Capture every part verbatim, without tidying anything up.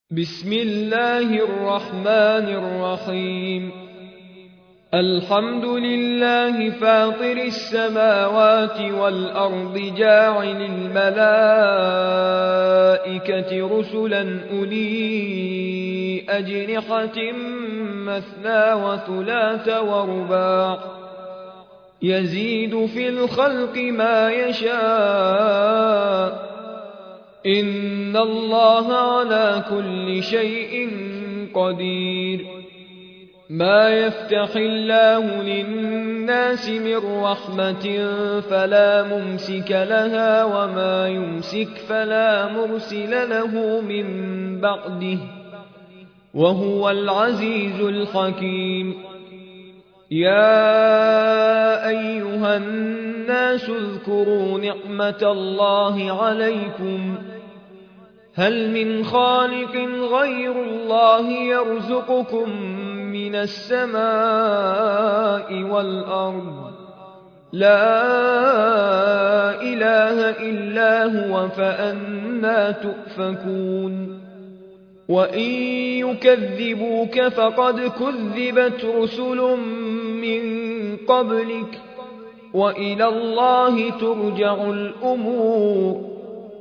بسم الله الرحمن الرحيم الحمد لله فاطر السماوات والأرض جاعل الملائكة رسلا أولي أجنحة مثنى وثلاث ورباع يزيد في الخلق ما يشاء إن الله على كل شيء قدير ما يفتح الله للناس من رحمة فلا ممسك لها وما يمسك فلا مرسل له من بعده وهو العزيز الحكيم يا أيها الناس اذكروا نعمة الله عليكم هل من خالق غير الله يرزقكم من السماء والأرض لا إله إلا هو فأنى تؤفكون وإن يكذبوك فقد كذبت رسل من قبلك وإلى الله ترجع الأمور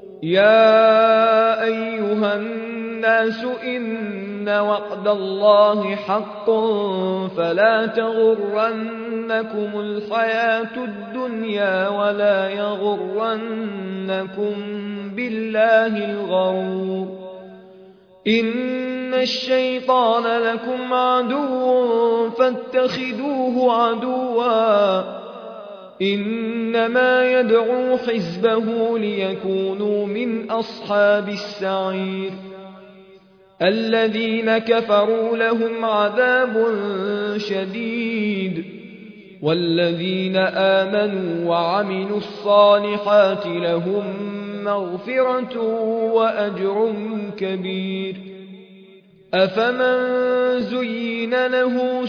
يا أيها الناس إن وعد الله حق فلا تغرنكم الحياة الدنيا ولا يغرنكم بالله الغرور إن الشيطان لكم عدو فاتخذوه عدوا إنما يدعو حزبه ليكونوا من أصحاب السعير الذين كفروا لهم عذاب شديد والذين آمنوا وعملوا الصالحات لهم مغفرة وأجر كبير أفمن زين له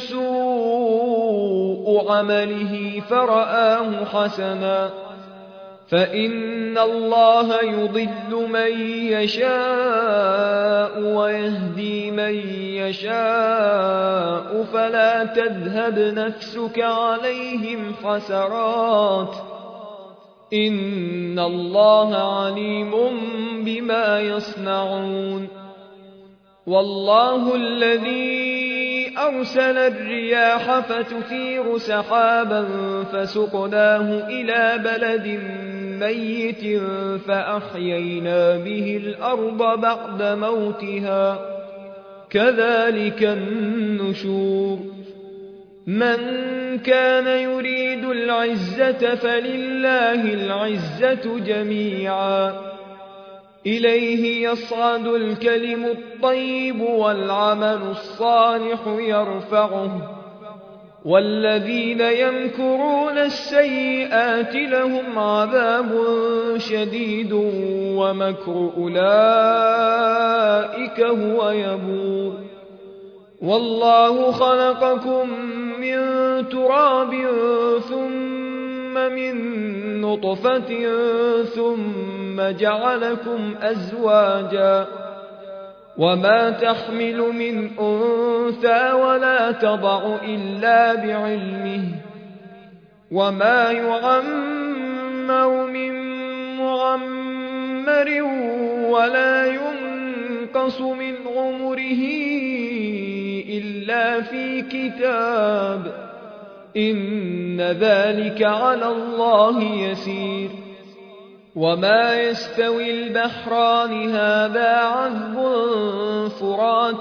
سوء عمله فرآه حسنا فإن الله يضل من يشاء ويهدي من يشاء فلا تذهب نفسك عليهم حسرات إن الله عليم بما يصنعون والله الذي أرسل الرياح فتثير سحابا فسقناه إلى بلد ميت فأحيينا به الأرض بعد موتها كذلك النشور من كان يريد العزة فلله العزة جميعا إليه يصعد الكلم الطيب والعمل الصالح يرفعه والذين يمكرون السيئات لهم عذاب شديد ومكر أولئك هو يبور والله خلقكم من تراب ثم من نطفة ثم جعلكم أزواجا وما تحمل من أنثى ولا تضع إلا بعلمه وما يعمر من معمر ولا ينقص من عمره إلا في كتاب إن ذلك على الله يسير وما يستوي البحران هذا عذب فرات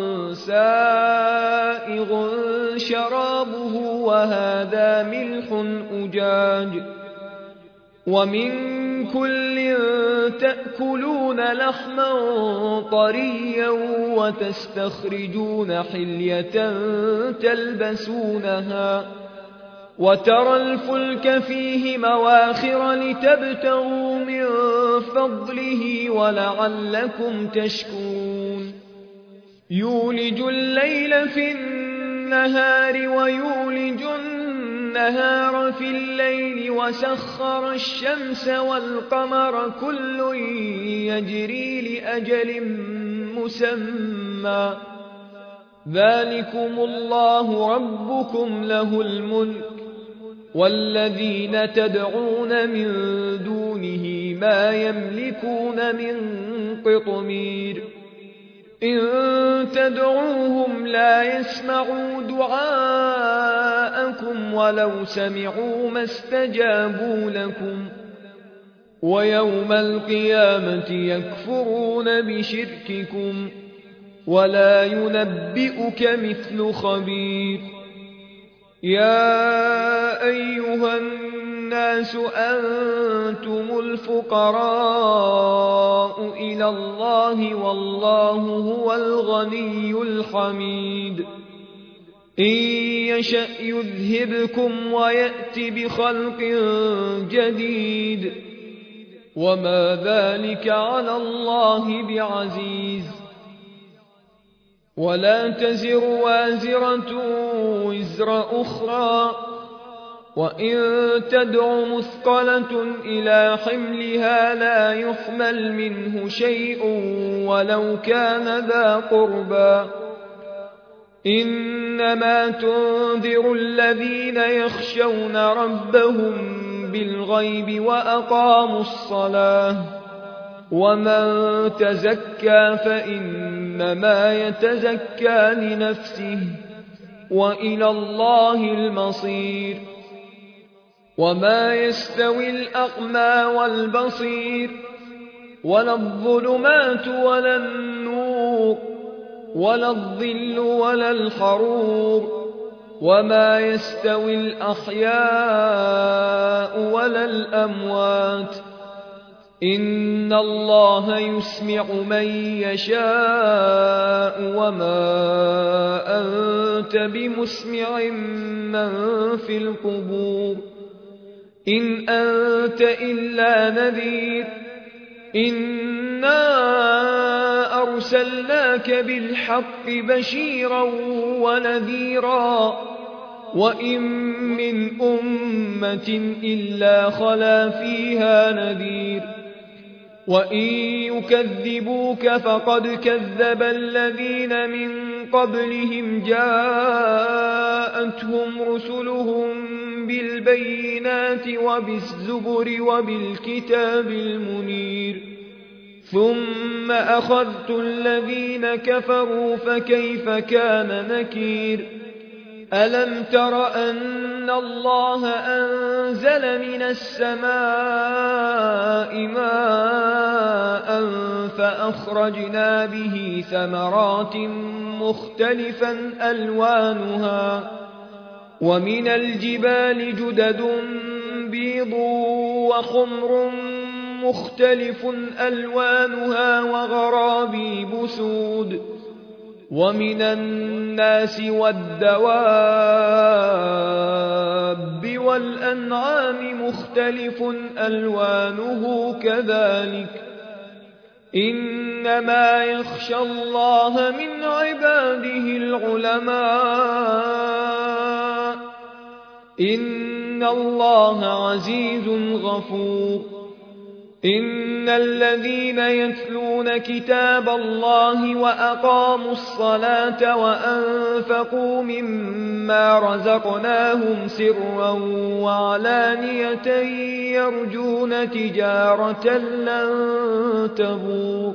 سائغ شرابه وهذا ملح أجاج ومن كل تأكلون لحما طريا وتستخرجون حلية تلبسونها وترى الفلك فيه مواخر لتبتغوا من فضله ولعلكم تشكرون يولج الليل في النهار ويولج النهار في الليل وسخر الشمس والقمر كل يجري لأجل مسمى ذلكم الله ربكم له الملك والذين تدعون من دونه ما يملكون من قطمير إن تدعوهم لا يسمعوا دعاءكم ولو سمعوا ما استجابوا لكم ويوم القيامة يكفرون بشرككم ولا ينبئك مثل خبير يا أيها الناس أنتم الفقراء إلى الله والله هو الغني الحميد إن يشأ يذهبكم ويأت بخلق جديد وما ذلك على الله بعزيز ولا تزر وازرة وزر أخرى وإن تدع مثقلة إلى حملها لا يحمل منه شيء ولو كان ذا قربى إنما تنذر الذين يخشون ربهم بالغيب وأقاموا الصلاة ومن تزكى فإنما يتزكى لنفسه وإلى الله المصير وما يستوي الأعمى والبصير ولا الظلمات ولا النور ولا الظل ولا الحرور وما يستوي الأحياء ولا الأموات إن الله يسمع من يشاء وما أنت بمسمع من في القبور إن أنت إلا نذير إنا أرسلناك بالحق بشيرا ونذيرا وإن من أمة إلا خلا فيها نذير وإن يكذبوك فقد كذب الذين من قبلهم جاءتهم رسلهم بالبينات وبالزبر وبالكتاب المنير ثم أخذت الذين كفروا فكيف كان نكير ألم تر أن الله أنزل من السماء ماء فأخرجنا به ثمرات مختلفا ألوانها ومن الجبال جدد بيض وخمر مختلف ألوانها وغرابيب سود ومن الناس والدواب والأنعام مختلف ألوانه كذلك إنما يخشى الله من عباده العلماء إن الله عزيز غفور إن الذين يتلون كتاب الله وأقاموا الصلاة وأنفقوا مما رزقناهم سرا وعلانية يرجون تجارة لن تبور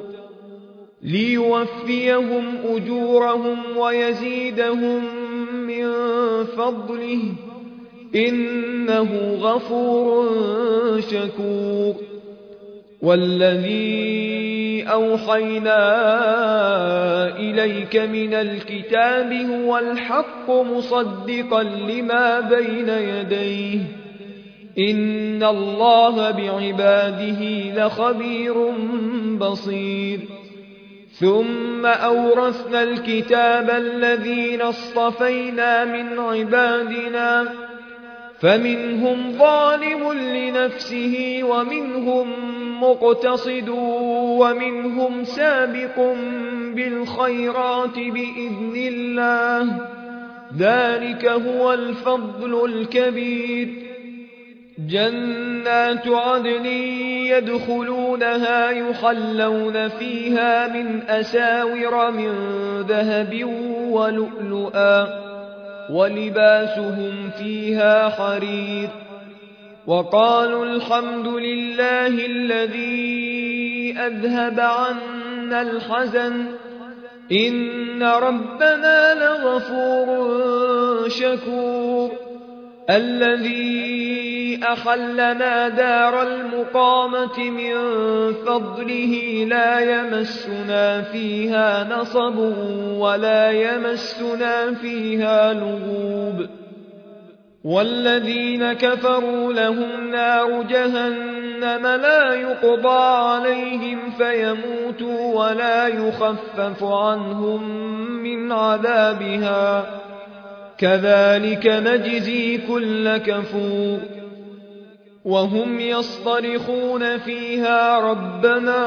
ليوفيهم أجورهم ويزيدهم من فضله إنه غفور شكور والذي أوحينا إليك من الكتاب هو الحق مصدقا لما بين يديه إن الله بعباده لخبير بصير ثم أورثنا الكتاب الذين اصطفينا من عبادنا فمنهم ظالم لنفسه ومنهم مقتصد ومنهم سابق بالخيرات بإذن الله ذلك هو الفضل الكبير جنات عدن يدخلونها يحلون فيها من أساور من ذهب ولؤلؤا ولباسهم فيها حرير وقالوا الحمد لله الذي أذهب عنا الحزن إن ربنا لغفور شكور الذي أحلنا دار المقامة من فضله لا يمسنا فيها نصب ولا يمسنا فيها لغوب والذين كفروا لهم نار جهنم لا يقضى عليهم فيموتوا ولا يخفف عنهم من عذابها كذلك نجزي كل كفور وهم يصطرخون فيها ربنا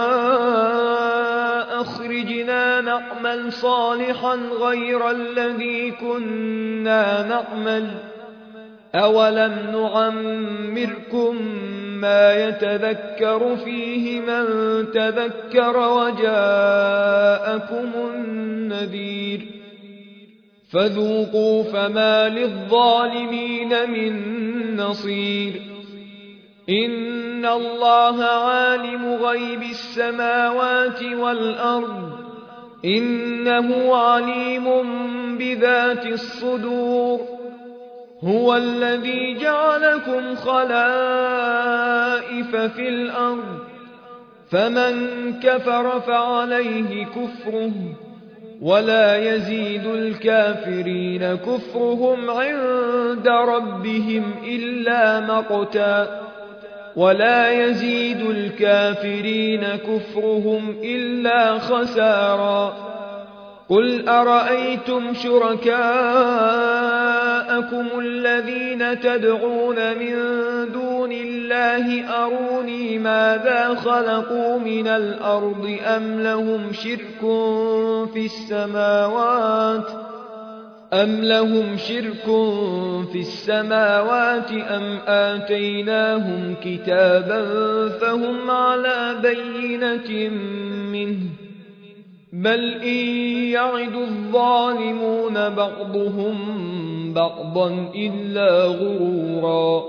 أخرجنا نعمل صالحا غير الذي كنا نعمل أولم نعمركم ما يتذكر فيه من تذكر وجاءكم النذير فذوقوا فما للظالمين من نصير إن الله عالم غيب السماوات والأرض إنه عليم بذات الصدور هو الذي جعلكم خلائف في الأرض فمن كفر فعليه كفره ولا يزيد الكافرين كفرهم عند ربهم إلا مقتا ولا يزيد الكافرين كفرهم إلا خسارا قل أرأيتم شركاءكم الذين تدعون من دون الله أروني ماذا خلقوا من الأرض أم لهم شرك في السماوات أم لهم شرك في السماوات أم آتيناهم كتابا فهم على بينة منه بل إن يعد الظالمون بعضهم بعضا إلا غرورا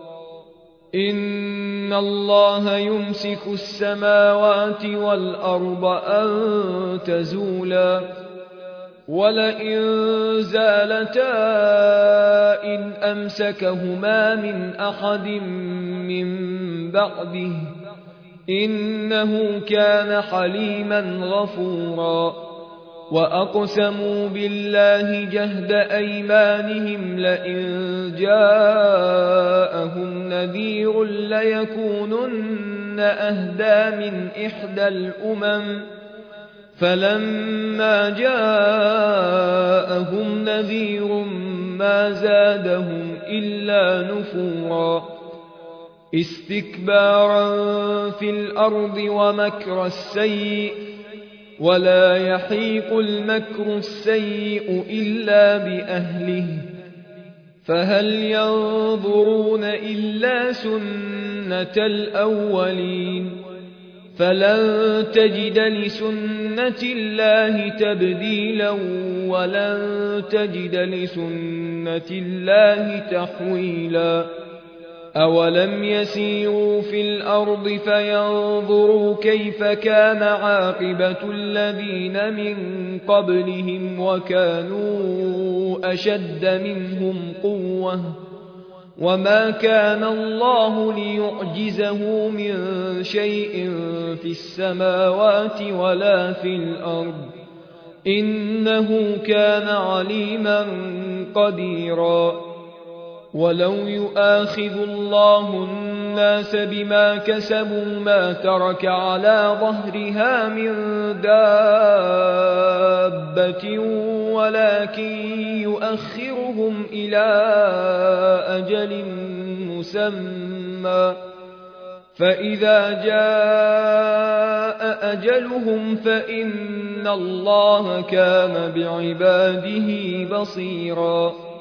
إن الله يمسك السماوات والأرض أن تزولا ولئن زالتا إن أمسكهما من أحد من بعده إنه كان حليما غفورا وأقسموا بالله جهد أيمانهم لئن جاءهم نذير ليكونن أهدى من إحدى الأمم فلما جاءهم نذير ما زادهم إلا نفورا استكبارا في الأرض ومكر السيء ولا يحيق المكر السيء إلا بأهله فهل ينظرون إلا سنة الأولين فلن تجد لسنة الله تبديلا ولن تجد لسنة الله تحويلا أولم يسيروا في الأرض فينظروا كيف كان عاقبة الذين من قبلهم وكانوا أشد منهم قوة وما كان الله ليعجزه من شيء في السماوات ولا في الأرض إنه كان عليما قديرا ولو يؤاخذ الله الناس بما كسبوا ما ترك على ظهرها من دابة ولكن يؤخرهم إلى أجل مسمى فإذا جاء أجلهم فإن الله كان بعباده بصيرا